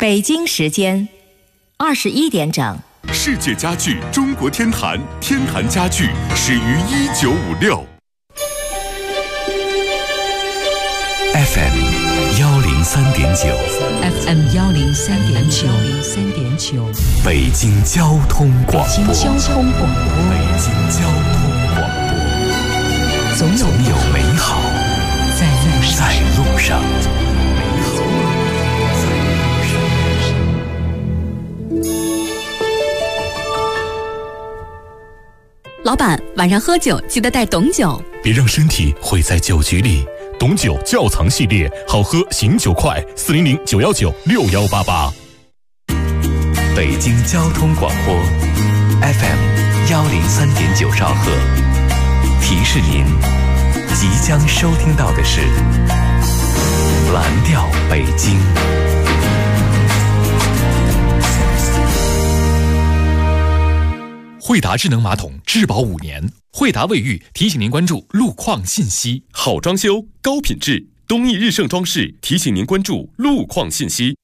北京时间21点整。 世界家具中国天坛，天坛家具始于1956。 FM 103.9 FM 103.9 北京交通广播。 北京交通广播，总有美好在路上。 老板，晚上喝酒记得带董酒， 别让身体毁在酒局里。董酒窖藏系列，好喝醒酒快，400-919-6188。 北京交通广播 FM 103.9兆赫，提示您即将收听到的是蓝调北京。 惠达智能马桶质保5年，惠达卫浴提醒您关注路况信息。 好装修，高品质，东义日盛装饰提醒您关注路况信息。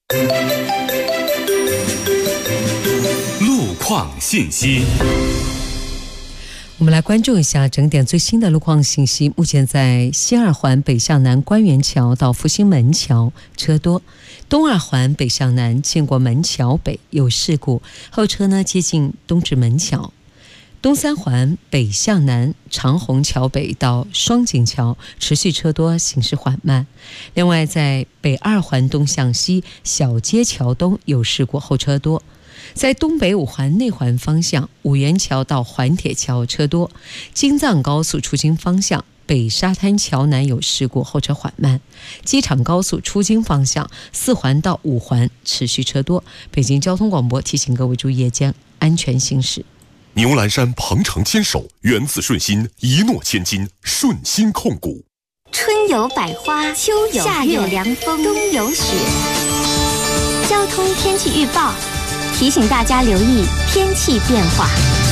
路况信息。 我们来关注一下整点最新的路况信息。目前在西二环北向南官园桥到复兴门桥车多，东二环北向南建国门桥北有事故，后车呢接近东直门桥。东三环北向南长虹桥北到双井桥持续车多，行驶缓慢。另外在北二环东向西小街桥东有事故，后车多。在东北五环内环方向五元桥到环铁桥车多，京藏高速出京方向北沙滩桥南有事故，后车缓慢。机场高速出京方向4环到5环持续车多。北京交通广播提醒各位注意夜间安全行驶。 牛栏山鹏程牵手，源自顺心，一诺千金，顺心控股。 春有百花，秋有夏有凉风，冬有雪。交通天气预报提醒大家留意天气变化。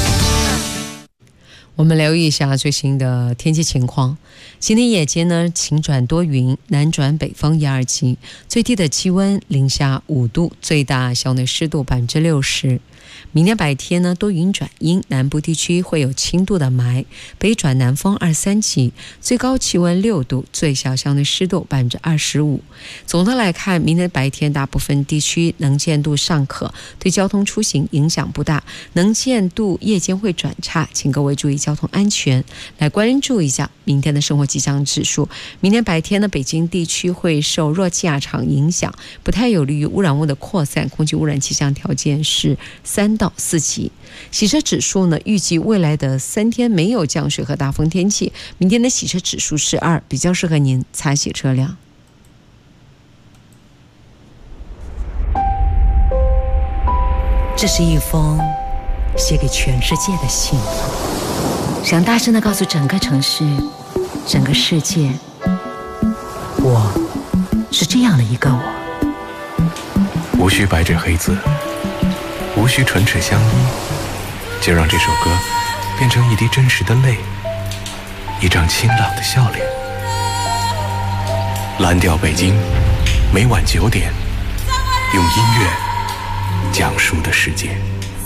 我们留意一下最新的天气情况。今天夜间呢，晴转多云，南转北风1、2级，最低的气温零下5度，最大校内湿度60%。明天白天呢，多云转阴，南部地区会有轻度的霾，北转南风2、3级，最高气温6度，最小相对湿度25%。总的来看，明天白天大部分地区能见度尚可，对交通出行影响不大，能见度夜间会转差，请各位注意交通安全。来关注一下明天的生活气象指数。明天白天呢，北京地区会受弱气压场影响，不太有利于污染物的扩散，空气污染气象条件是3到4级。洗车指数呢，预计未来的3天没有降水和大风天气，明天的洗车指数是2，比较适合您擦洗车辆。 这是一封写给全世界的信，想大声地告诉整个城市、整个世界，我是这样的一个我。 无需白纸黑字，无需唇齿相依，就让这首歌变成一滴真实的泪，一张清朗的笑脸。蓝调北京，每晚9点，用音乐讲述的世界。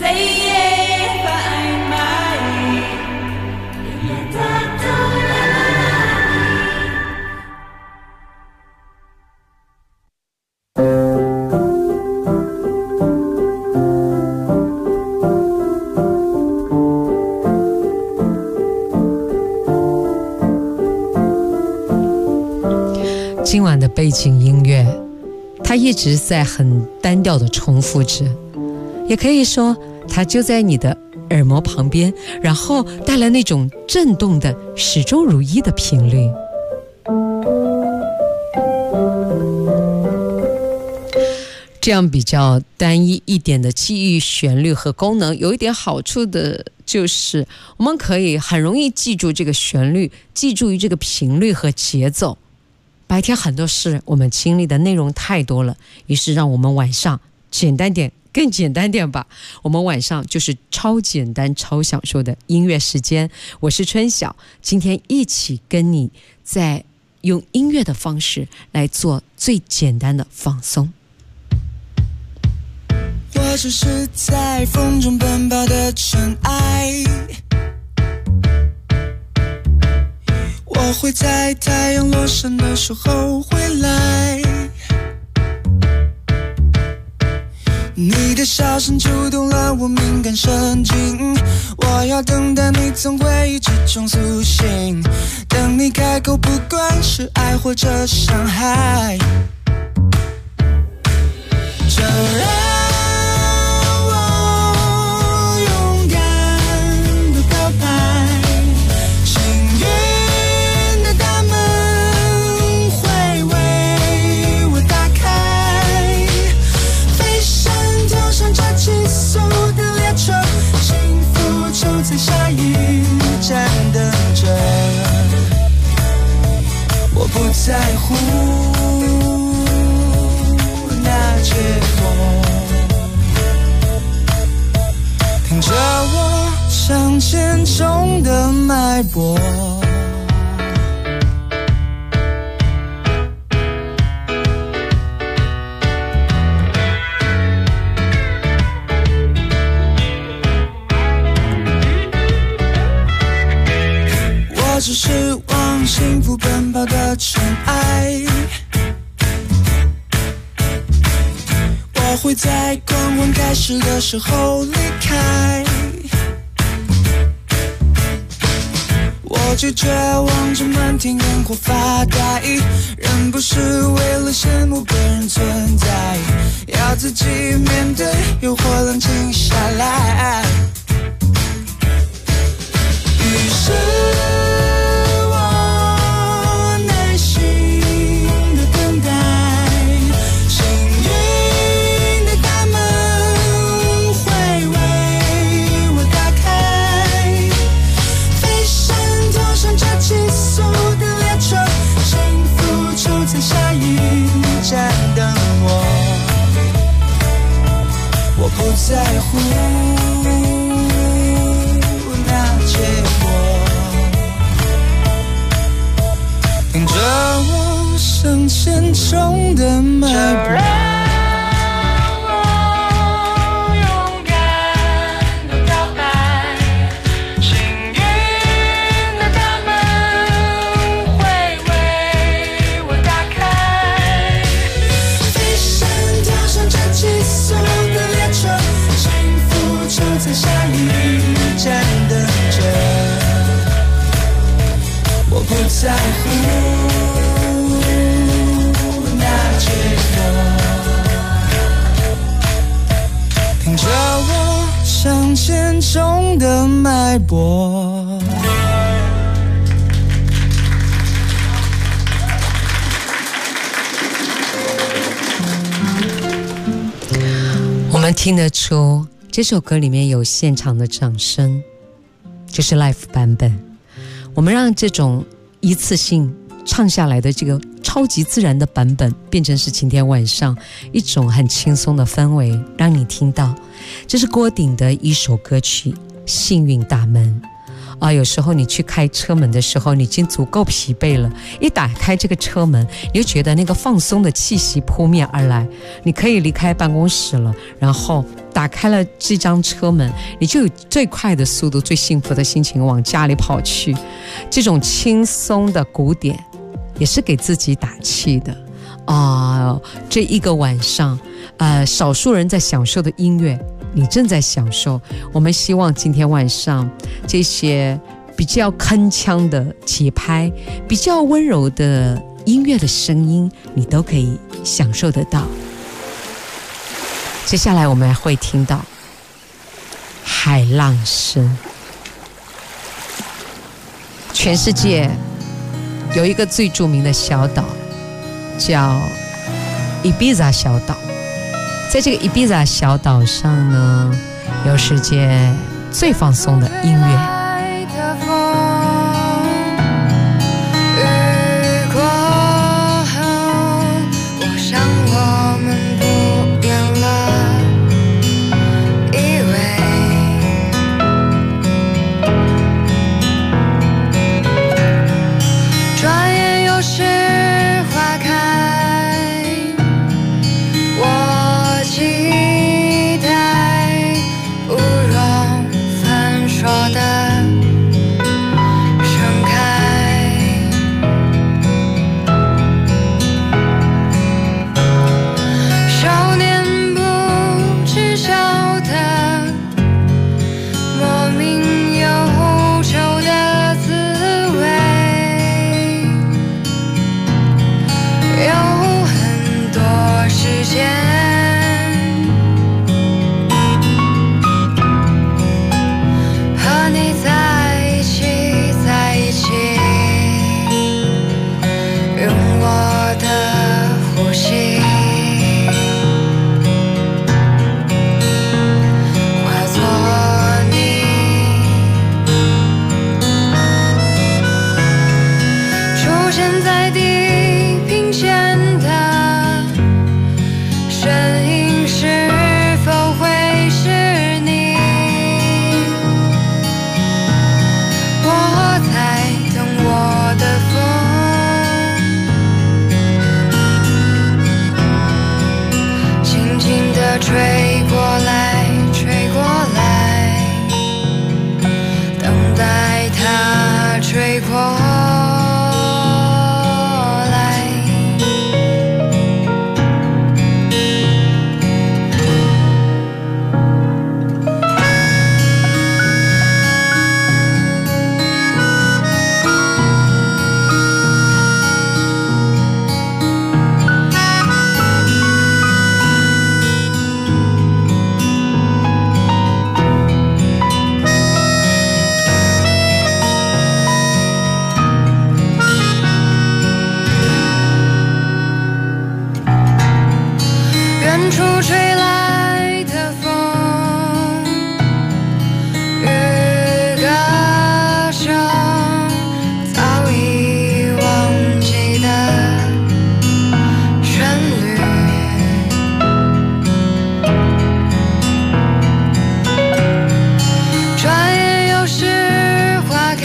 今晚的背景音乐，它一直在很单调的重复着，也可以说它就在你的耳膜旁边，然后带来那种震动的始终如一的频率。这样比较单一一点的记忆旋律和功能，有一点好处的就是我们可以很容易记住这个旋律，记住这个频率和节奏。白天很多事我们经历的内容太多了，于是让我们晚上简单点，更简单点吧。我们晚上就是超简单超享受的音乐时间。我是春晓，今天一起跟你在用音乐的方式来做最简单的放松。 我只是在风中奔跑的尘埃，我会在太阳落山的时候回来。你的笑声触动了我敏感神经，我要等待你从回忆之中苏醒，等你开口，不管是爱或者伤害，就让我勇敢的告白，幸运的大门会为我打开，飞升跳上这急速的列车，幸福就在下一站等着，我不在乎那结果，听着我向前冲的脉搏。我只是往幸福奔跑的尘埃，我会在狂欢开始的时候离开，我拒绝望着满天烟火发呆，人不是为了羡慕别人存在，要自己面对诱惑冷静下来，于是不在乎那结果，听着我向前冲的脉搏。下一站等着，我不在乎那结果，听着我向前冲的脉搏。 我们听得出这首歌里面有现场的掌声，就是 live 版本。我们让这种一次性唱下来的这个超级自然的版本变成是今天晚上一种很轻松的氛围，让你听到。这是郭顶的一首歌曲《幸运大门》啊，有时候你去开车门的时候，你已经足够疲惫了，一打开这个车门，你就觉得那个放松的气息扑面而来，你可以离开办公室了，然后打开了这张车门，你就有最快的速度、最幸福的心情往家里跑去。这种轻松的鼓点，也是给自己打气的啊！这一个晚上，少数人在享受的音乐，你正在享受。我们希望今天晚上这些比较铿锵的节拍、比较温柔的音乐的声音，你都可以享受得到。接下来我们会听到海浪声。全世界有一个最著名的小岛叫伊比萨小岛，在这个伊比萨小岛上呢，有世界最放松的音乐。 期待吹来的风，与歌声，早已忘记的旋律。转眼又是花开，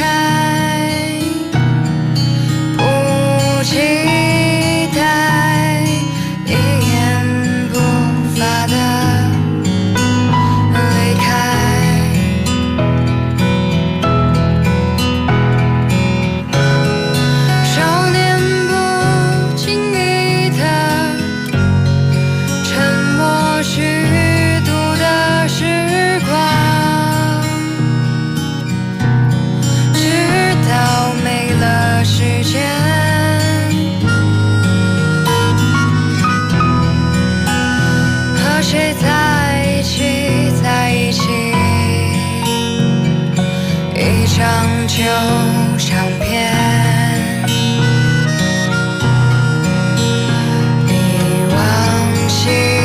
不期待，一言不发的离开。少年不经意的沉默，虚度的时光，直到没了时间，和谁在一起，在一起，一张旧相片，已忘记。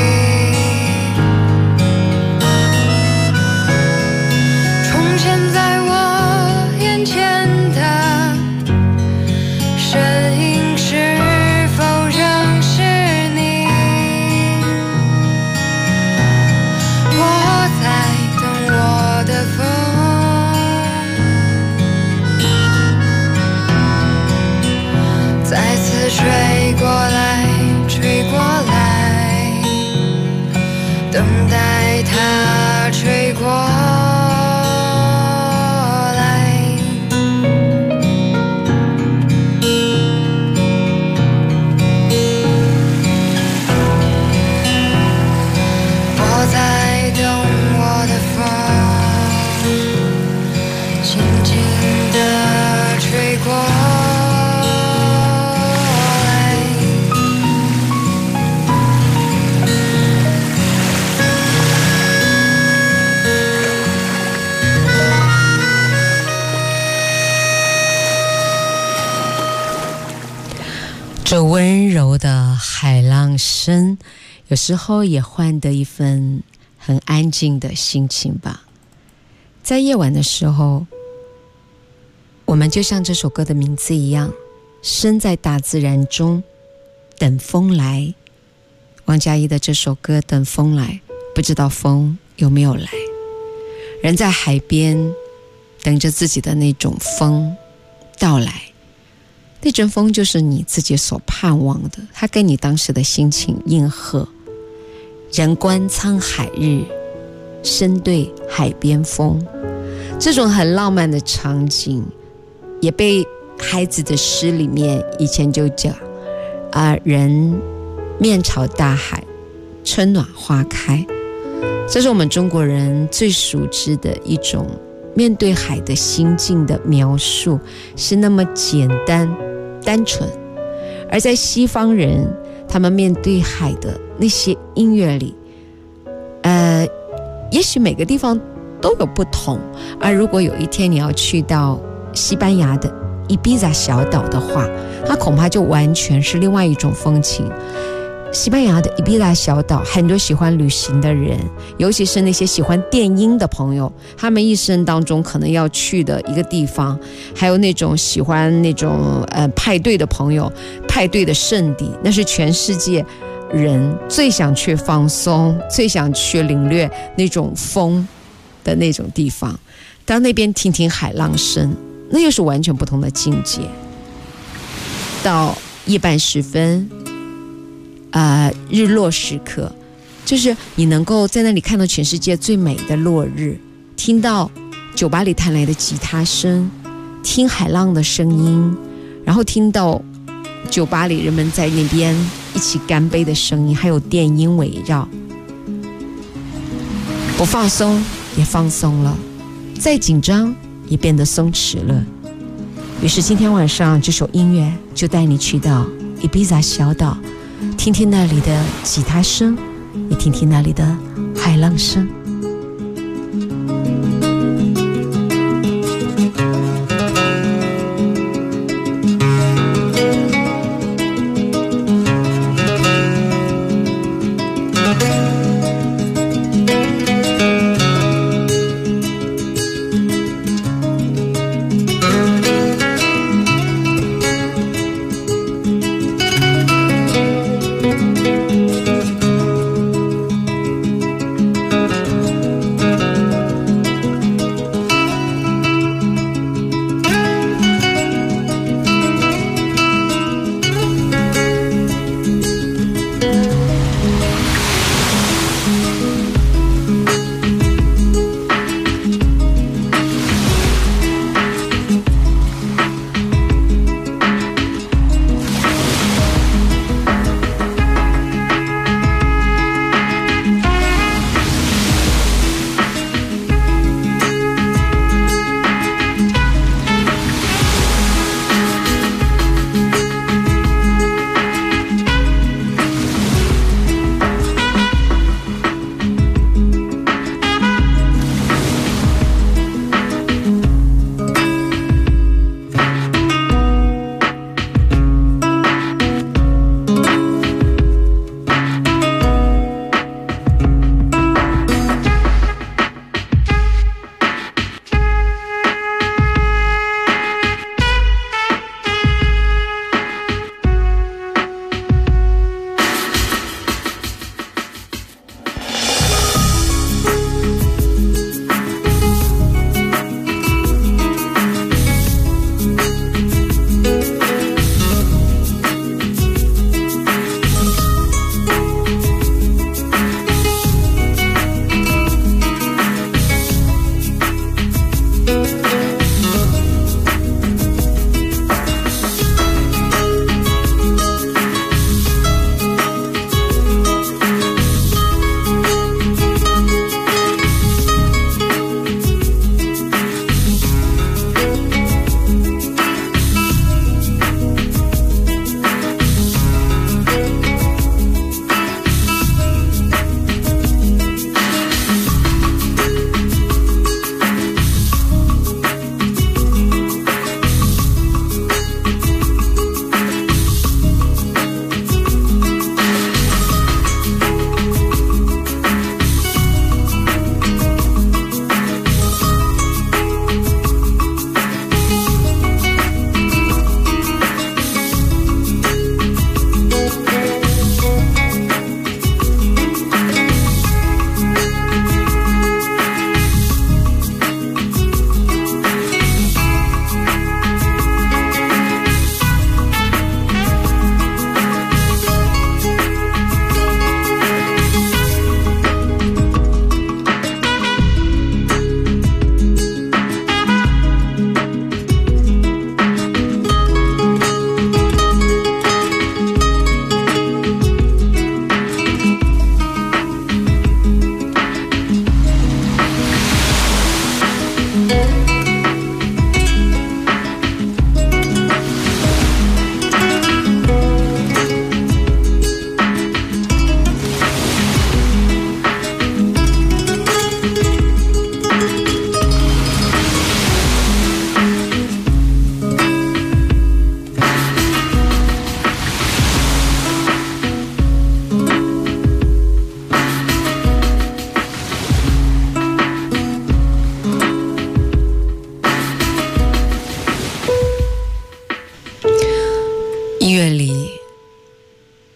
重现在我眼前的身影，是否仍是你？我在等我的风，再次吹过来，吹过来，等待它吹过来。我在等我的风，静静地吹过来。 这温柔的海浪声，有时候也换得一份很安静的心情吧。在夜晚的时候，我们就像这首歌的名字一样，身在大自然中，等风来。王嘉怡的这首歌《等风来》，不知道风有没有来。人在海边，等着自己的那种风到来。那阵风就是你自己所盼望的，它跟你当时的心情应和。人观沧海日，身对海边风，这种很浪漫的场景也被孩子的诗里面以前就讲人面朝大海，春暖花开。这是我们中国人最熟知的一种面对海的心境的描述，是那么简单单纯。而在西方人，他们面对海的那些音乐里，也许每个地方都有不同。而如果有一天你要去到西班牙的伊比萨小岛的话，它恐怕就完全是另外一种风情。西班牙的伊比萨小岛，很多喜欢旅行的人，尤其是那些喜欢电音的朋友，他们一生当中可能要去的一个地方。还有那种喜欢那种派对的朋友，派对的圣地，那是全世界人最想去放松，最想去领略那种风的那种地方。到那边听听海浪声，那又是完全不同的境界。到夜半时分，日落时刻，就是你能够在那里看到全世界最美的落日，听到酒吧里弹来的吉他声，听海浪的声音，然后听到酒吧里人们在那边一起干杯的声音，还有电音围绕。不放松也放松了，再紧张也变得松弛了。于是今天晚上这首音乐就带你去到伊比萨小岛，听听那里的吉他声，也听听那里的海浪声。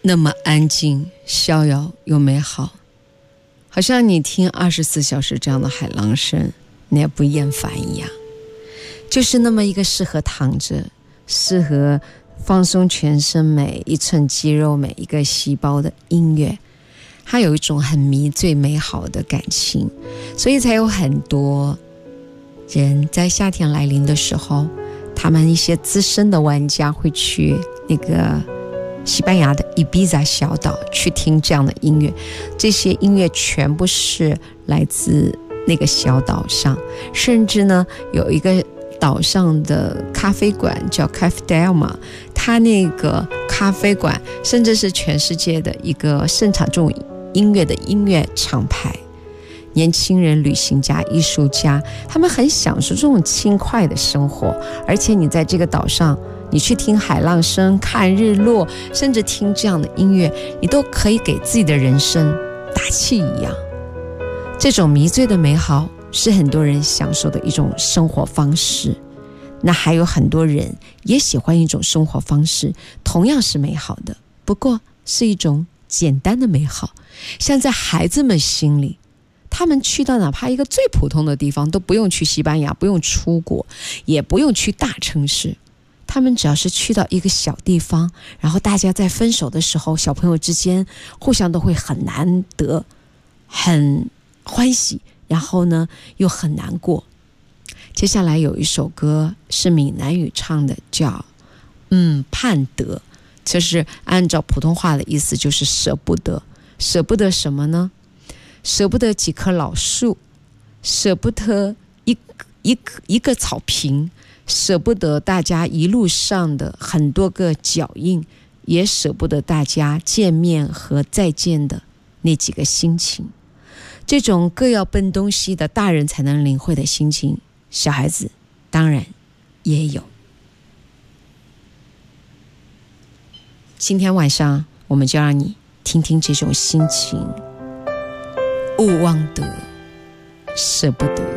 那么安静、逍遥又美好，好像你听24小时这样的海浪声，你也不厌烦一样。就是那么一个适合躺着，适合放松全身每一寸肌肉、每一个细胞的音乐，它有一种很迷醉美好的感情，所以才有很多人在夏天来临的时候，他们一些资深的玩家会去那个西班牙的伊比萨小岛去听这样的音乐，这些音乐全部是来自那个小岛上，甚至呢有一个岛上的咖啡馆叫 Cafe Delma， 它那个咖啡馆甚至是全世界的一个盛产这种音乐的音乐厂牌。年轻人、旅行家、艺术家，他们很享受这种轻快的生活，而且你在这个岛上，你去听海浪声、看日落，甚至听这样的音乐，你都可以给自己的人生打气一样。这种迷醉的美好是很多人享受的一种生活方式，那还有很多人也喜欢一种生活方式，同样是美好的，不过是一种简单的美好。像在孩子们心里，他们去到哪怕一个最普通的地方，都不用去西班牙，不用出国，也不用去大城市，他们只要是去到一个小地方，然后大家在分手的时候，小朋友之间互相都会很难得，很欢喜，然后呢又很难过。接下来有一首歌是闽南语唱的，叫盼得，就是按照普通话的意思就是舍不得。舍不得什么呢？舍不得几棵老树，舍不得一个草坪，舍不得大家一路上的很多个脚印，也舍不得大家见面和再见的那几个心情。这种各要奔东西的大人才能领会的心情，小孩子当然也有。今天晚上我们就让你听听这种心情，勿忘得，舍不得。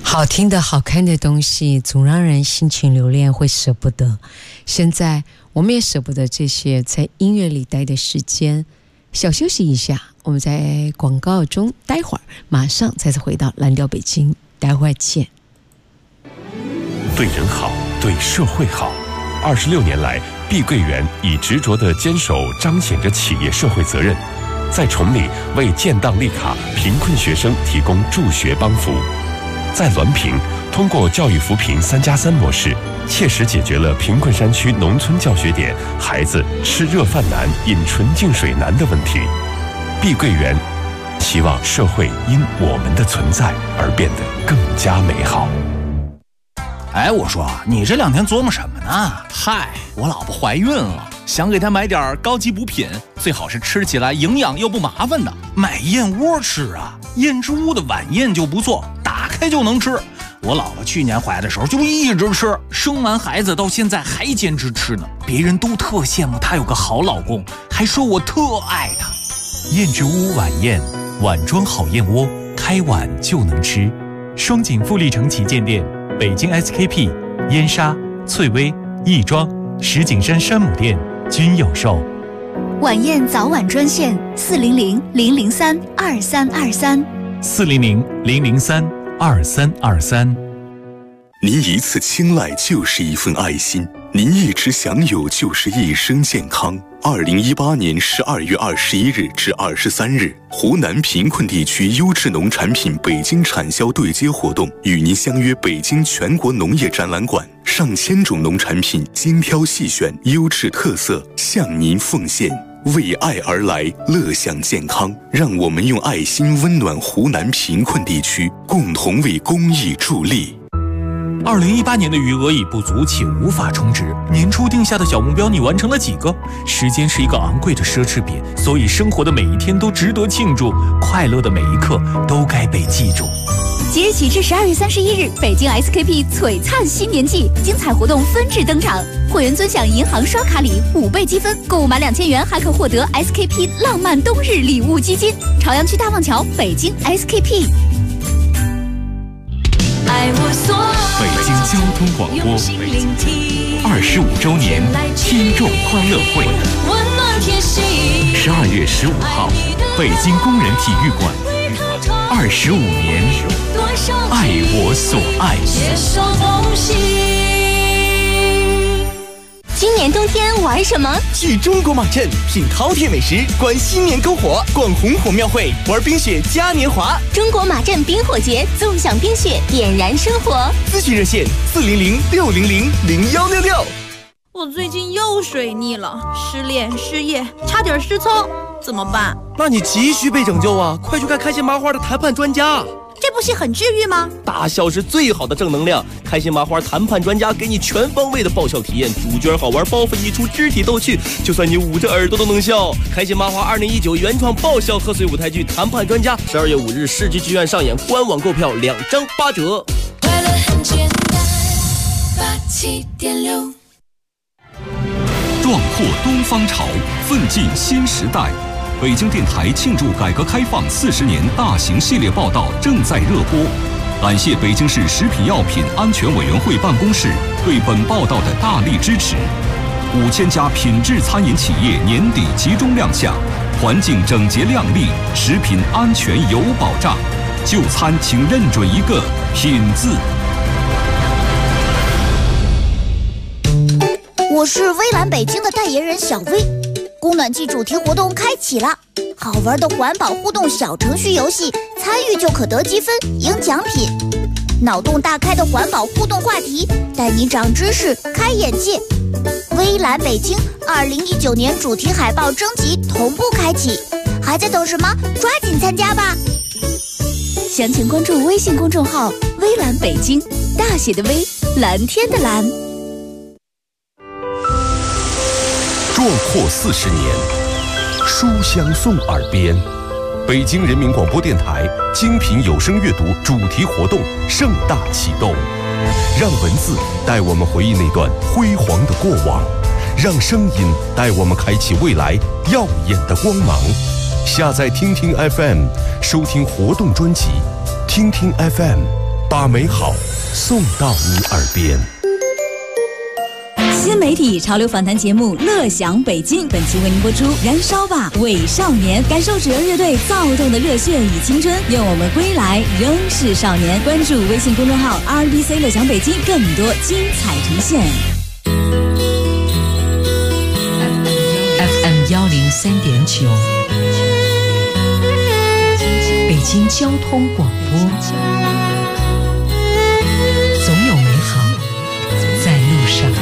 好听的好看的东西总让人心情留恋，会舍不得。现在我们也舍不得这些在音乐里待的时间，小休息一下，我们在广告中待会儿，马上再次回到蓝调北京，待会儿见。 对人好，对社会好。26年来，碧桂园以执着的坚守彰显着企业社会责任，在崇礼为建档立卡贫困学生提供助学帮扶，在滦平通过教育扶贫3+3模式，切实解决了贫困山区农村教学点孩子吃热饭难、饮纯净水难的问题。碧桂园希望社会因我们的存在而变得更加美好。 哎，我说你这2天琢磨什么呢？嗨，我老婆怀孕了，想给她买点高级补品，最好是吃起来营养又不麻烦的。买燕窝吃啊，燕之屋的晚宴就不错，打开就能吃。我老婆去年怀的时候就一直吃，生完孩子到现在还坚持吃呢。别人都特羡慕她有个好老公，还说我特爱她。 燕之屋晚宴，碗装好燕窝，开碗就能吃。双井富力城旗舰店。北京 SKP、燕莎、翠微、亦庄、石景山山姆店均有售。 晚宴早晚专线400-003-2323。 400-003-2323。 您一次青睐就是一份爱心，您一直享有就是一生健康。2018年12月21日至23日，湖南贫困地区优质农产品北京产销对接活动与您相约北京全国农业展览馆，上千种农产品精挑细选，优质特色向您奉献。为爱而来，乐享健康，让我们用爱心温暖湖南贫困地区，共同为公益助力。 2018年的余额已不足且无法充值，年初定下的小目标你完成了几个？时间是一个昂贵的奢侈品，所以生活的每一天都值得庆祝，快乐的每一刻都该被记住。 即日起至12月31日，北京 SKP 璀璨新年季精彩活动纷至登场，会员尊享银行刷卡礼5倍积分，购物满2000元还可获得 SKP 浪漫冬日礼物基金。朝阳区大望桥，北京 SKP。 北京交通广播25周年听众欢乐会，12月15号，北京工人体育馆，25年，爱我所爱。 今年冬天玩什么？ 去中国马镇品饕餮美食，观新年篝火，逛红火庙会，玩冰雪嘉年华。 中国马镇冰火节，纵享冰雪，点燃生活。 咨询热线400-600-0166。 我最近又水逆了，失恋、失业，差点失聪，怎么办？ 那你急需被拯救啊！快去看开心麻花的谈判专家。 这部戏很治愈吗？ 大笑是最好的正能量，开心麻花谈判专家给你全方位的爆笑体验，主角好玩，包袱一出，肢体逗趣，就算你捂着耳朵都能笑。开心麻花2019原创爆笑贺岁舞台剧《谈判专家》，12月5日世纪剧院上演，官网购票2张8折。 快乐很简单，87.6。 壮阔东方潮，奋进新时代。北京电台庆祝改革开放40年大型系列报道正在热播，感谢北京市食品药品安全委员会办公室对本报道的大力支持。5000家品质餐饮企业年底集中亮相，环境整洁亮丽，食品安全有保障。就餐请认准一个品字。 我是微蓝北京的代言人小薇。供暖季主题活动开启了，好玩的环保互动小程序游戏，参与就可得积分赢奖品。脑洞大开的环保互动话题，带你长知识开眼界。微蓝北京2019年主题海报征集同步开启，还在等什么？抓紧参加吧！ 详情关注微信公众号微蓝北京，大写的微，蓝天的蓝。 壮阔40年，书香送耳边。北京人民广播电台精品有声阅读主题活动盛大启动，让文字带我们回忆那段辉煌的过往，让声音带我们开启未来耀眼的光芒。下载听听 FM， 收听活动专辑，听听 FM， 把美好送到你耳边。 新媒体潮流访谈节目《乐享北京》，本期为您播出《燃烧吧伪少年》，感受纸人乐队躁动的热血与青春，愿我们归来仍是少年。关注微信公众号 RBC 乐享北京，更多精彩呈现。 FM 103.9，北京交通广播，总有美好在路上。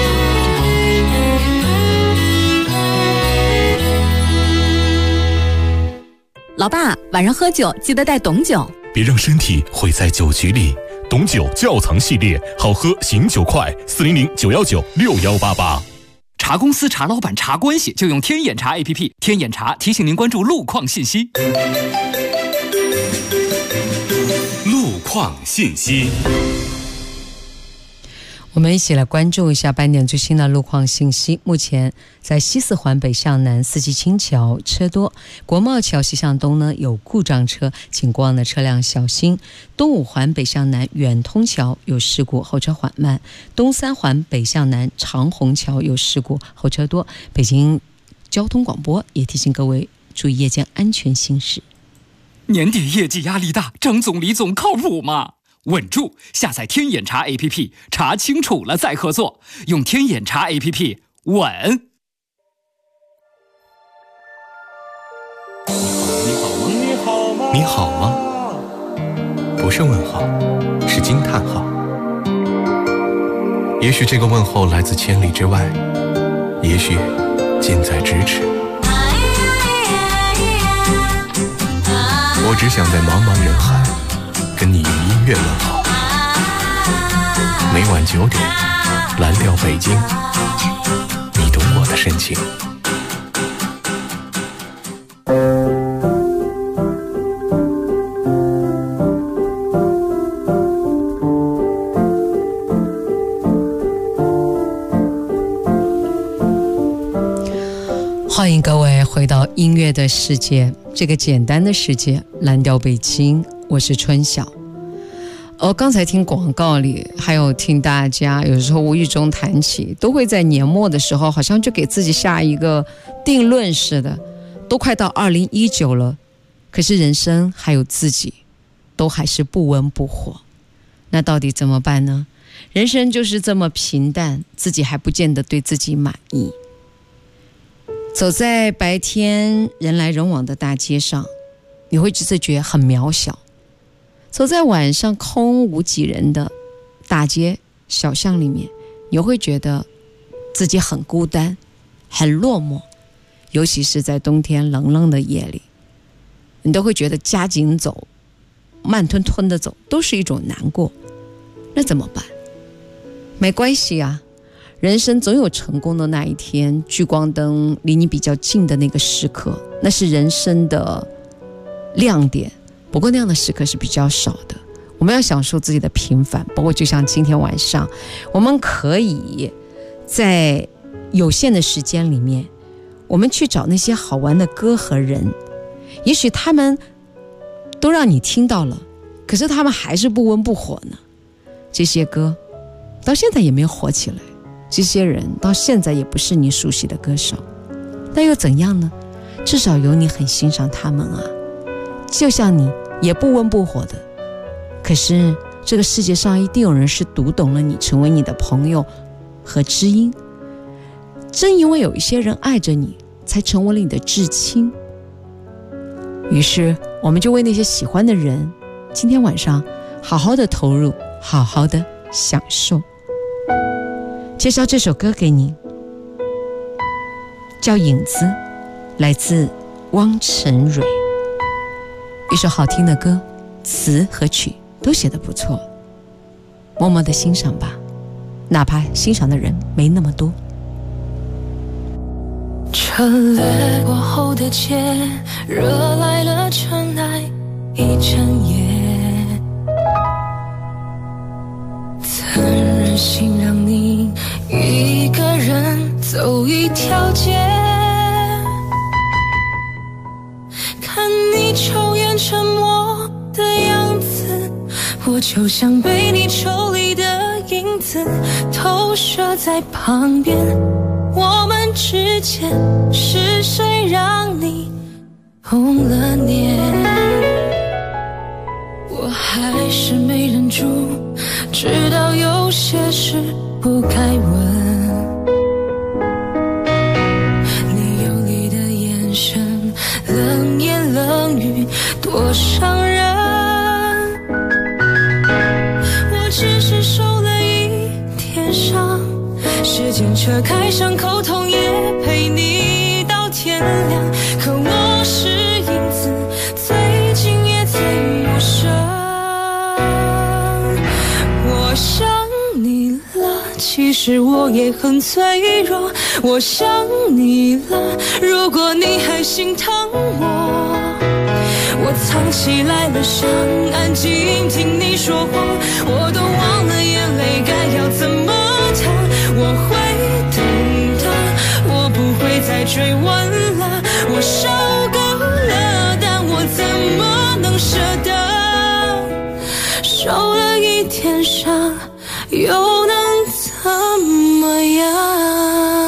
老爸，晚上喝酒记得带董酒， 别让身体毁在酒局里。董酒窖藏系列，好喝醒酒快，400-919-6188。 茶公司、茶老板、茶关系，就用天眼茶 APP。天眼茶提醒您关注路况信息。 路况信息。 我们一起来关注一下半点最新的路况信息。目前在西四环北向南四季青桥车多，国贸桥西向东呢有故障车，请过往的车辆小心。东五环北向南远通桥有事故，后车缓慢。东三环北向南长虹桥有事故，后车多。北京交通广播也提醒各位注意夜间安全行驶。 年底业绩压力大，张总李总靠谱吗？稳住！下载天眼查 APP， 查清楚了再合作。用天眼查 APP， 稳。 你好吗？不是问号，是惊叹号。也许这个问候来自千里之外，也许近在咫尺。我只想在茫茫人海跟你用音乐问好。每晚9点，蓝调北京，你懂我的深情。 欢迎各位回到音乐的世界，这个简单的世界，蓝调北京，我是春晓。刚才听广告里，还有听大家有时候无意中谈起，都会在年末的时候，好像就给自己下一个定论似的，都快到2019了，可是人生还有自己，都还是不温不火。那到底怎么办呢？人生就是这么平淡，自己还不见得对自己满意。走在白天人来人往的大街上，你会自觉很渺小；走在晚上空无几人的大街小巷里面，你会觉得自己很孤单很落寞。尤其是在冬天冷冷的夜里，你都会觉得加紧走，慢吞吞的走，都是一种难过。那怎么办？没关系啊，人生总有成功的那一天，聚光灯离你比较近的那个时刻，那是人生的亮点。不过那样的时刻是比较少的，我们要享受自己的平凡。包括就像今天晚上，我们可以在有限的时间里面，我们去找那些好玩的歌和人，也许他们都让你听到了，可是他们还是不温不火呢。这些歌到现在也没有火起来，这些人到现在也不是你熟悉的歌手，那又怎样呢？至少有你很欣赏他们啊。就像你也不温不火的，可是这个世界上一定有人是读懂了你，成为你的朋友和知音。正因为有一些人爱着你，才成为了你的至亲。于是我们就为那些喜欢的人，今天晚上好好的投入，好好的享受。介绍这首歌给你，叫《影子》，来自汪晨蕊。一首好听的歌，词和曲都写得不错，默默的欣赏吧，哪怕欣赏的人没那么多。 车掠过后的街，惹来了尘埃一整夜，曾任性让你一个人走一条街，看你抽烟沉默的样子， 我就像被你抽离的影子，投射在旁边。我们之间是谁让你红了脸？我还是没忍住，知道有些事不该问。你有理的眼神，冷言冷语多伤人。我只是受了一天伤，时间扯开伤口痛，也陪你到天亮。可我是影子，最近也最陌生。我想你了，其实我也很脆弱。我想你了，如果你还心疼我藏起来了伤，安静听你说话。我都忘了眼泪该要怎么淌。我会懂的，我不会再追问了。我受够了，但我怎么能舍得？受了一天伤，又能怎么样？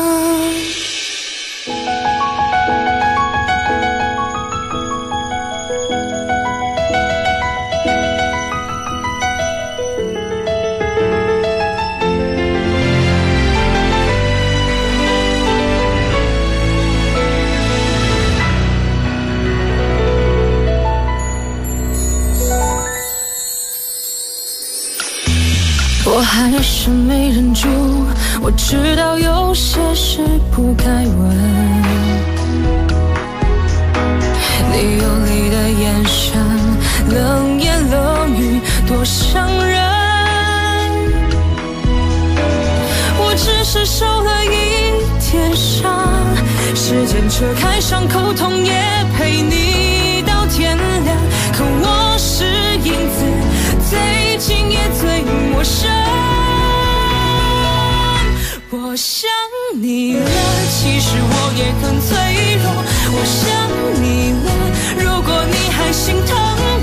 我还是没忍住，我知道有些事不该问。你有理的眼神，冷言冷语多伤人。我只是受了一天伤，时间扯开伤口痛，也陪你到天亮。可我是影子，最近也最陌生。我想你了，其实我也很脆弱。我想你了，如果你还心疼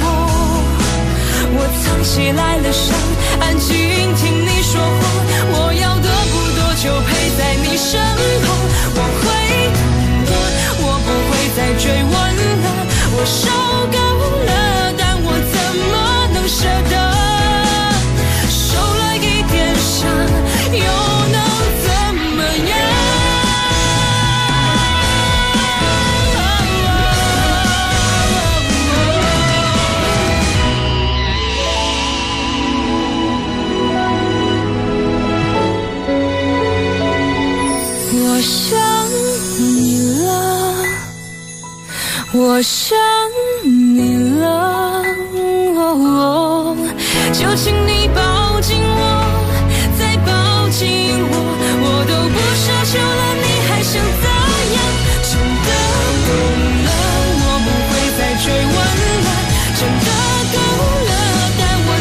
我藏起来了伤，安静听你说话。我要的不多，就陪在你身旁。我会懂的，我不会再追问了。我受够了，但我怎么能舍得？受了一点伤，又能怎么样？我想你了，我想你了，就请你抱紧我，再抱紧我，我都不奢求了，你还想怎样？真的懂了，我不会再追问了，真的够了，但我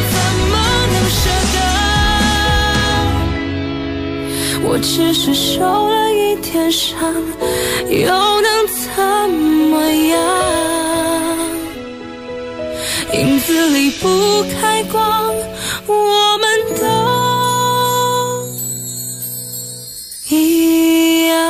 怎么能舍得？我只是受了一天伤，又能怎么样？影子离不开光，我们都一样。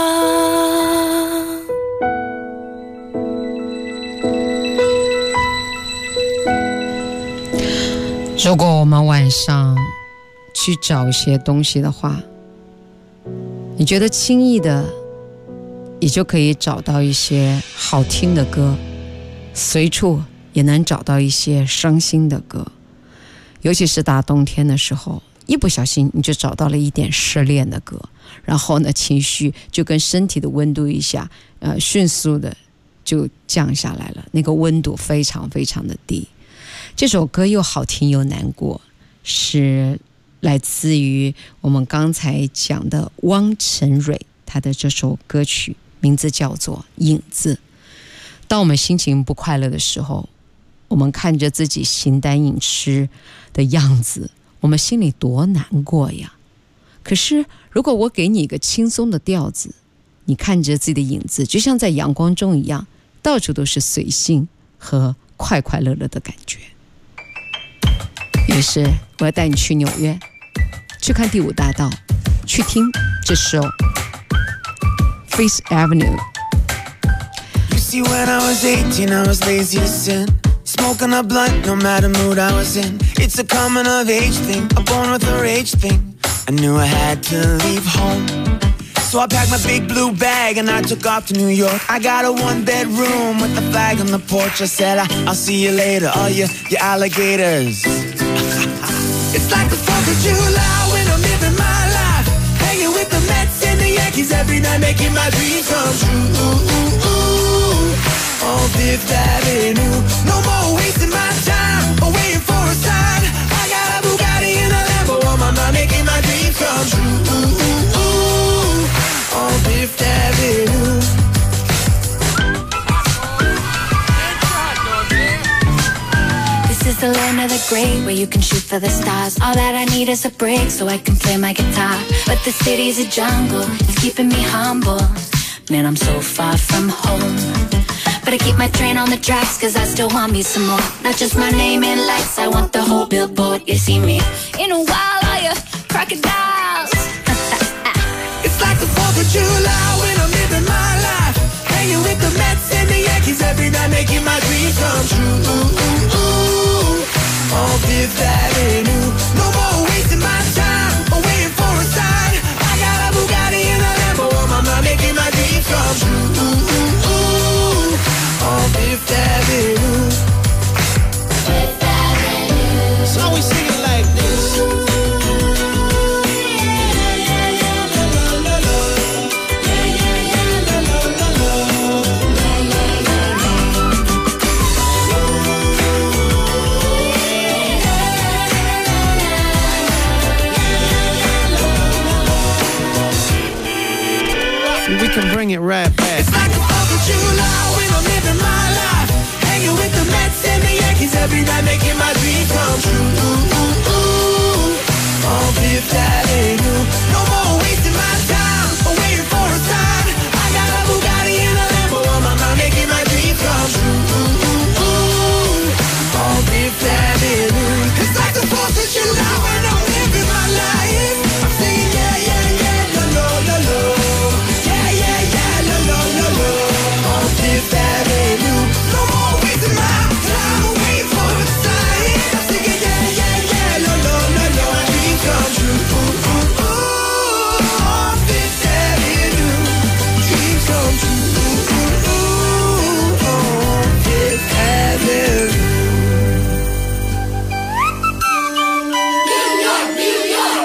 如果我们晚上去找一些东西的话，你觉得轻易的也就可以找到一些好听的歌，随处也能找到一些伤心的歌，尤其是大冬天的时候，一不小心你就找到了一点失恋的歌，然后呢，情绪就跟身体的温度一下，迅速的就降下来了，那个温度非常非常的低。这首歌又好听又难过，是来自于我们刚才讲的汪晨蕊，他的这首歌曲名字叫做《影子》。当我们心情不快乐的时候，我们看着自己形单影只的样子，我们心里多难过呀。可是如果我给你一个轻松的调子，你看着自己的影子，就像在阳光中一样，到处都是随性和快快乐乐的感觉。 于是我要带你去纽约，去看第5大道，去听这首 Fifth Avenue。You see, when I was 18, I was lazy as sin. Smoking a blunt, no matter mood I was in. It's a coming of age thing, a born with a rage thing. I knew I had to leave home. So I packed my big blue bag and I took off to New York. I got a 1-bedroom with a flag on the porch. I said, I'll see you later, all you alligators. It's like the 4th of July when I'm living my life. Hanging with the Mets and the Yankees every night, making my dreams come true. On Fifth Avenue, no more wasting my time or waiting for a sign. I got a Bugatti and a Lambo on my mind, making my dreams come true. On Fifth Avenue. This is the land of the great, where you can shoot for the stars. All that I need is a break so I can play my guitar. But the city's a jungle, it's keeping me humble. Man, I'm so far from home. But I keep my train on the tracks, cause I still want me some more. Not just my name in lights, I want the whole billboard. You see me in a while, all you crocodiles. It's like the 4th of July when I'm living my life. Hanging with the Mets and the Yankees every night, making my dreams come true. On Fifth Avenue, no more wasting my time or waiting for a sign. I got a Bugatti and a Lambo on my mind, making my dreams come true. On Fifth Avenue. Fifth Avenue. So we sing it like this. We can bring it right back. It's like the 4th of July when I'm living my life. Hanging with the Mets and the Yankees every night, making my dreams come true. On Fifth Avenue, no more wasting my time or waiting for a sign. I got a Bugatti and a Lambo on my mind, making my dreams come true. On Fifth Avenue, it's like the 4th of July when I'm living my life. I'm singing yeah, yeah, yeah, la, la, la, la. On Fifth Avenue, no more wasting my time waiting for a sign. I'm singing yeah, yeah, yeah, la, la, la, la. My dreams come true. On Fifth Avenue, dreams come true. On Fifth Avenue. New York, New York.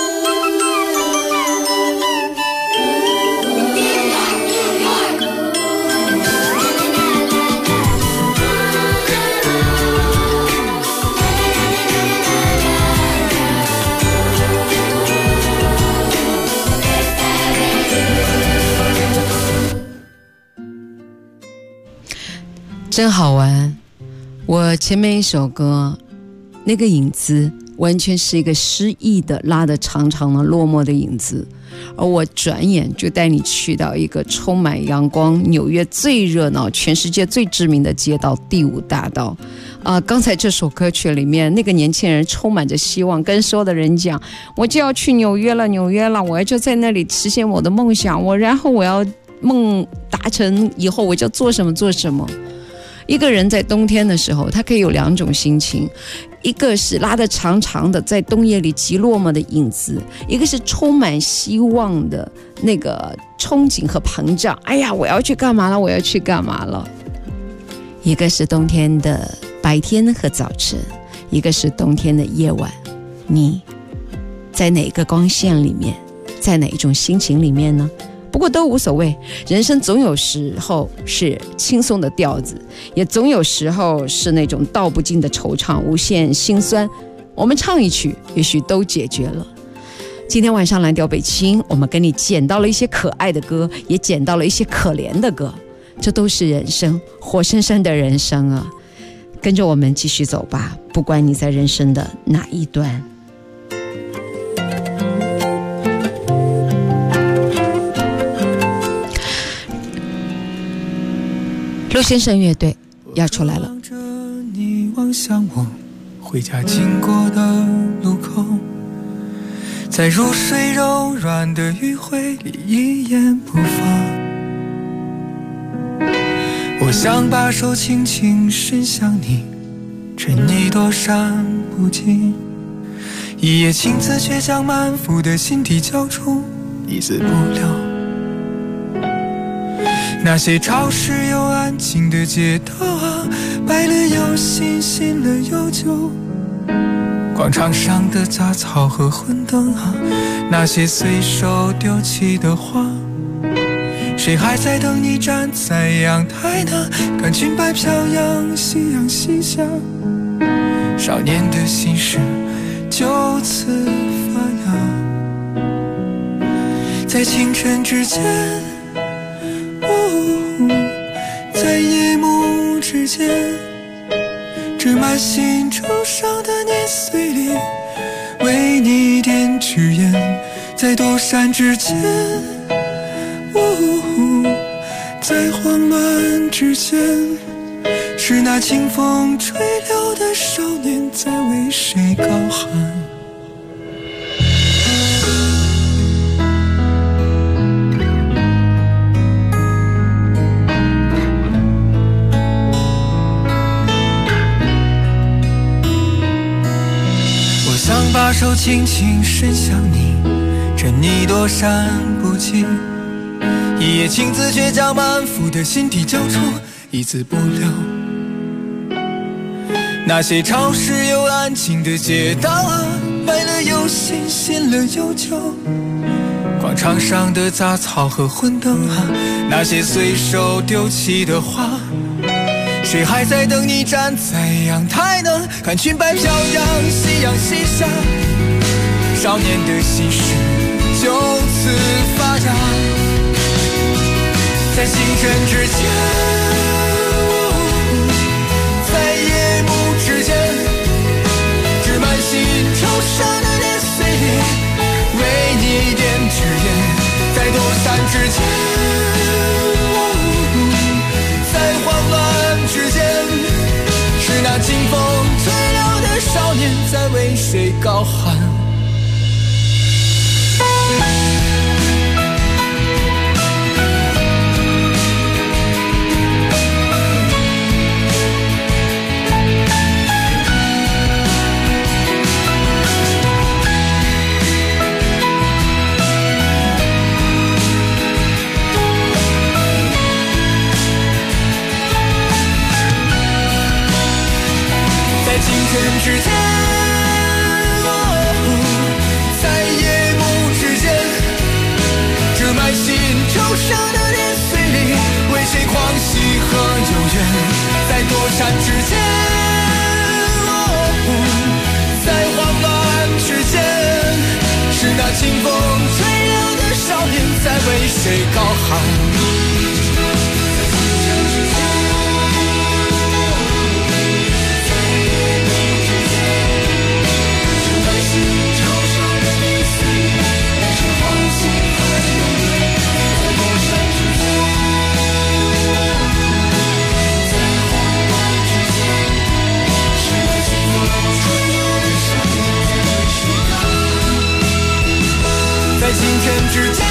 真好玩。我前面一首歌那个影子完全是一个诗意的拉得长长的落寞的影子，而我转眼就带你去到一个充满阳光，纽约最热闹，全世界最知名的街道第5大道。刚才这首歌曲里面那个年轻人充满着希望，跟所有的人讲，我就要去纽约了，纽约了，我要就在那里实现我的梦想，然后我要梦达成以后我就做什么做什么。一个人在冬天的时候，他可以有2种心情，一个是拉得长长的在冬夜里极落寞的影子，一个是充满希望的那个憧憬和膨胀，哎呀我要去干嘛了，我要去干嘛了。一个是冬天的白天和早晨，一个是冬天的夜晚，你在哪个光线里面，在哪一种心情里面呢？不过都无所谓，人生总有时候是轻松的调子，也总有时候是那种道不尽的惆怅，无限心酸。我们唱一曲，也许都解决了。今天晚上蓝调北青，我们跟你捡到了一些可爱的歌，也捡到了一些可怜的歌，这都是人生，活生生的人生啊！跟着我们继续走吧，不管你在人生的哪一端。陆先生乐队要出来了。 你望向我， 回家经过的路口，在入睡柔软的余晖里一言不发。我想把手轻轻伸向你，趁你躲闪不及，一夜情字却将满腹的心底交出一字不留。那些潮湿又安静的街道啊，白了又新，新了又旧，广场上的杂草和昏灯啊，那些随手丢弃的花，谁还在等你站在阳台呢？看裙摆飘扬，夕阳西下，少年的心事就此发芽。在清晨之间，在夜幕之间，纸满心抽伤的年岁里，为你点支烟。在躲闪之间，在慌乱之间，是那清风吹柳的少年在为谁高喊。我想把手轻轻伸向你，趁你躲闪不及，一夜情字却将满腹的心底交出一字不留。那些潮湿又安静的街道啊，白了又新，新了又旧，广场上的杂草和昏灯啊，那些随手丢弃的花，谁还在等你站在阳台呢？看裙摆飘扬，夕阳西下，少年的心事就此发芽。在清晨之间，在夜幕之间，纸满心抽伤的年岁里，为你点支烟。在躲闪之间，在慌乱之间，是那清风吹柳的少年在为谁高喊。清晨之间，在夜幕之间，纸满心抽伤的年岁里，为谁狂喜和幽怨。在躲闪之间，在慌乱之间，是那清风吹柳的少年在为谁高喊。在清晨之间，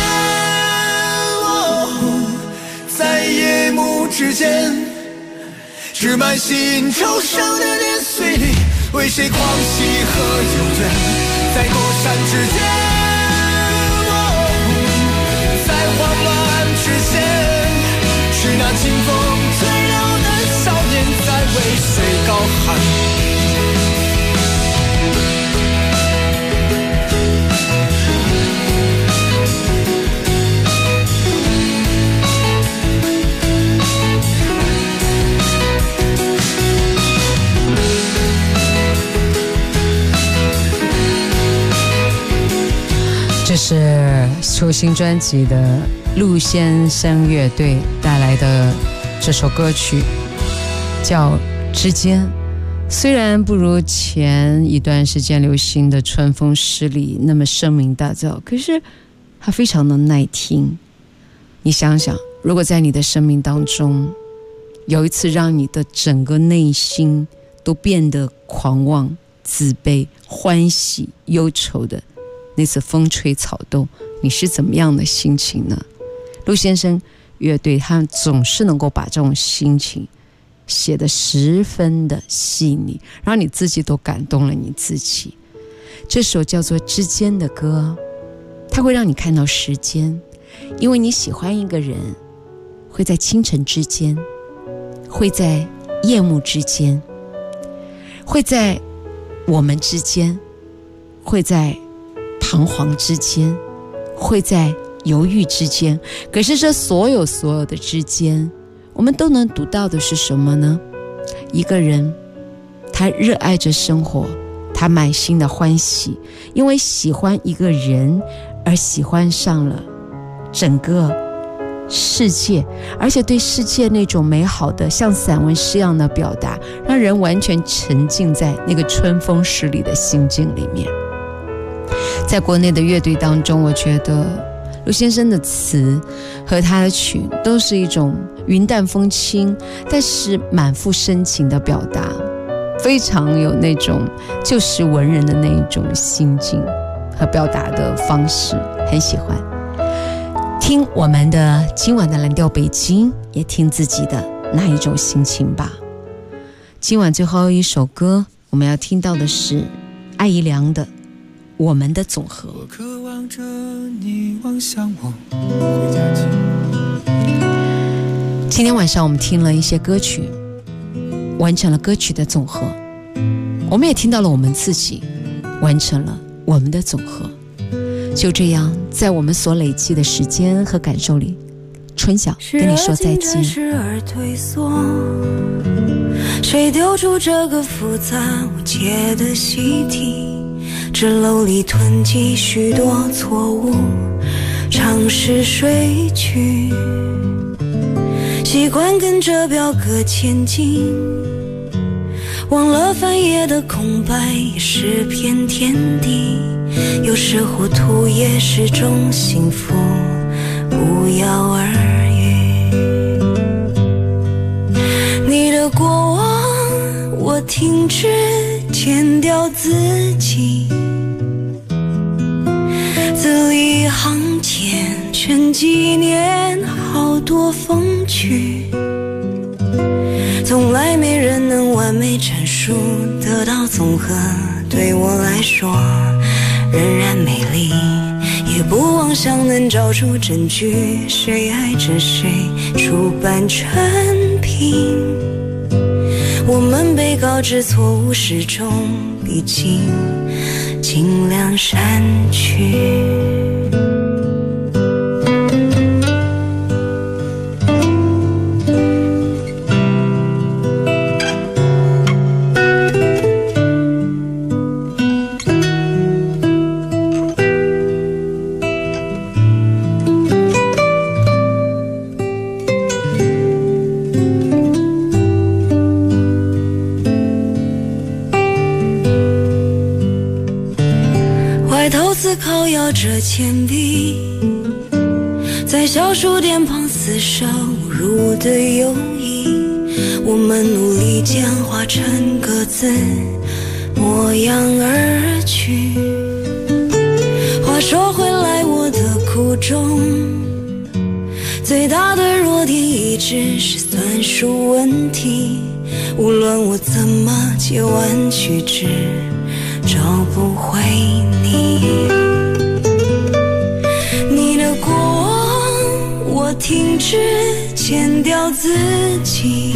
在夜幕之间，纸满心抽伤的年岁里，为谁狂喜和幽怨。在躲闪之间，在慌乱之间，是那清风吹柳的少年在为谁高喊。 这是出新专辑的陆先生乐队带来的这首歌曲，叫《之间》。虽然不如前一段时间流行的《春风十里》那么声名大噪，可是它非常的耐听。你想想，如果在你的生命当中有一次让你的整个内心都变得狂妄自卑、欢喜、忧愁的那次风吹草动，你是怎么样的心情呢？陆先生乐队他们总是能够把这种心情写得十分的细腻，让你自己都感动了你自己。这首叫做《之间》的歌，它会让你看到时间，因为你喜欢一个人，会在清晨之间，会在夜幕之间，会在我们之间，会在彷徨之间，会在犹豫之间。可是这所有的之间，我们都能读到的是什么呢？一个人他热爱着生活，他满心的欢喜，因为喜欢一个人而喜欢上了整个世界，而且对世界那种美好的像散文诗一样的表达，让人完全沉浸在那个春风十里的心境里面。在国内的乐队当中，我觉得陆先生的词和他的曲都是一种云淡风轻，但是满腹深情的表达，非常有那种就是文人的那一种心境和表达的方式，很喜欢。听我们的今晚的蓝调北京，也听自己的那一种心情吧。今晚最后一首歌我们要听到的是艾怡良的《我们的总和》。 我渴望着你望向我回家前。 今天晚上我们听了一些歌曲，完成了歌曲的总和，我们也听到了我们自己，完成了我们的总和。就这样，在我们所累积的时间和感受里，春晓跟你说再见。 时而退缩，谁丢出这个复杂无解的习题？纸篓里囤积许多错误，尝试睡去，习惯跟着表格前进，忘了翻页的空白也是片天地。有时糊涂也是种幸福，不药而愈。你的过往我停止填掉自己，字里行间全纪念好多风趣，从来没人能完美阐述，得到总和对我来说仍然美丽，也不妄想能找出证据，谁爱着谁，出版成品。我们被告知错误始终逼近，尽量删去。靠摇着铅笔，在小数点旁厮守侮辱的友谊，我们努力简化成各自模样而去。话说回来，我的苦衷最大的弱点一直是算术问题，无论我怎么截弯曲直，找不回你。你的过往我停止剪掉自己，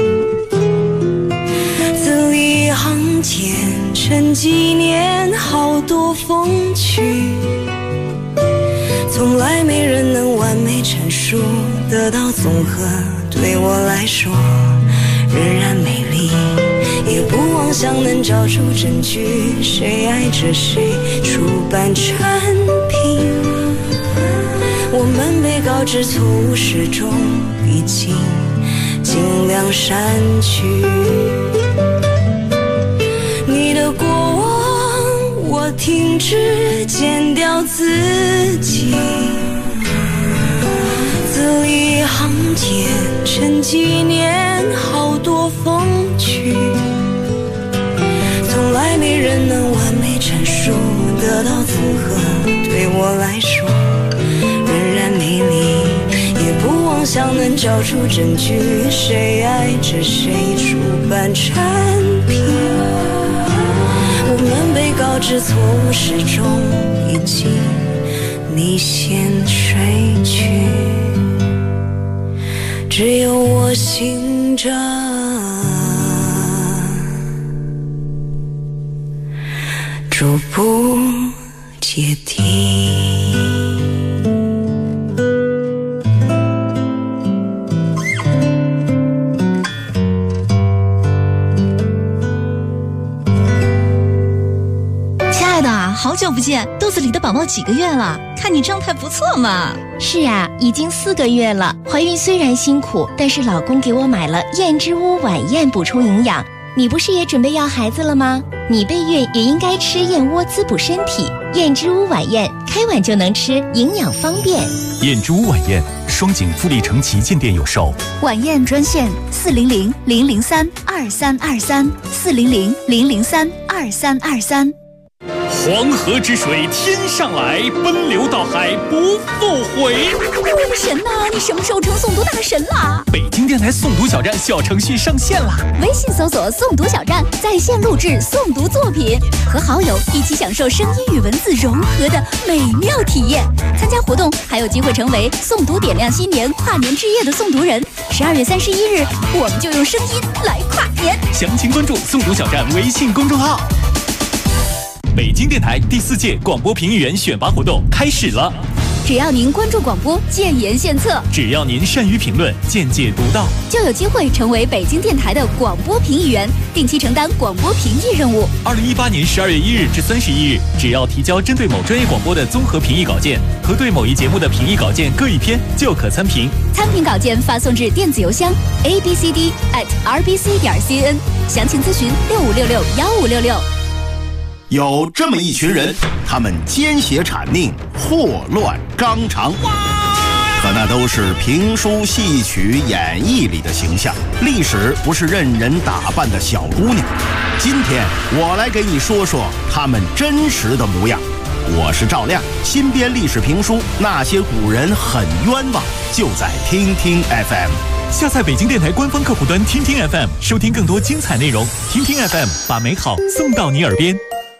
字里行间成纪念好多风趣，从来没人能完美阐述，得到总和对我来说仍然美丽，也不妄想能找出证据，谁爱着谁，出版成品。我们被告知错误始终逼近，尽量删去。你的过往我停止剪掉自己，字里行间成纪念好多风趣，从来没人人能完美阐述得到组合，对我来说仍然美丽，也不妄想能交出证据，谁爱着谁出版产品。我们被告知错误始终已经你先睡去，只有我醒着，逐步解题。 亲爱的，好久不见，肚子里的宝宝几个月了？看你状态不错嘛。 是啊，已经4个月了。怀孕虽然辛苦，但是老公给我买了燕之屋晚宴补充营养。你不是也准备要孩子了吗？你备孕也应该吃燕窝滋补身体。燕之屋晚宴开碗就能吃，营养方便。 燕之屋晚宴，双井富力城旗舰店有售。 晚宴专线400-003-2323，400-003-2323。 黄河之水天上来，奔流到海不复回。 神呐，你什么时候成诵读大神啦？ 北京电台诵读小站小程序上线啦！ 微信搜索诵读小站，在线录制诵读作品，和好友一起享受声音与文字融合的美妙体验。参加活动还有机会成为诵读点亮新年跨年之夜的诵读人。12月31日，我们就用声音来跨年。 详情关注诵读小站微信公众号。北京电台第4届广播评议员选拔活动开始了。 只要您关注广播，建言献策； 只要您善于评论，见解独到， 就有机会成为北京电台的广播评议员，定期承担广播评议任务。 2018年12月1日至31日，只要提交针对某专业广播的综合评议稿件和对某一节目的评议稿件各1篇，就可参评。 参评稿件发送至电子邮箱 abcd@rbc.cn， 详情咨询65661566。 有这么一群人，他们奸邪谄佞，祸乱纲常，可那都是评书、戏曲、演绎里的形象。历史不是任人打扮的小姑娘。今天我来给你说说他们真实的模样。我是赵亮，新编历史评书《那些古人很冤枉》，就在听听 FM。 下载北京电台官方客户端听听 FM， 收听更多精彩内容。听听 FM， 把美好送到你耳边。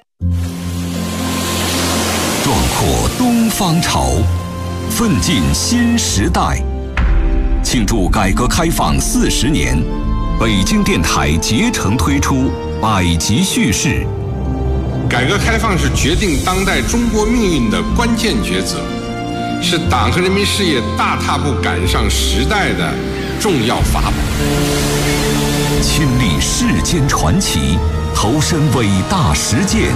壮阔东方潮，奋进新时代。庆祝改革开放40年，北京电台竭诚推出100集叙事。 改革开放是决定当代中国命运的关键抉择，是党和人民事业大踏步赶上时代的重要法宝。 亲历世间传奇，投身伟大实践，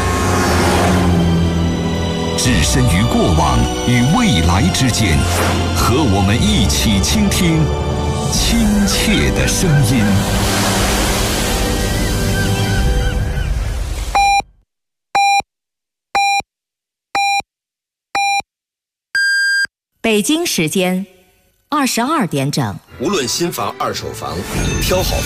置身于过往与未来之间，和我们一起倾听亲切的声音。 北京时间22点整。 无论新房、二手房，挑好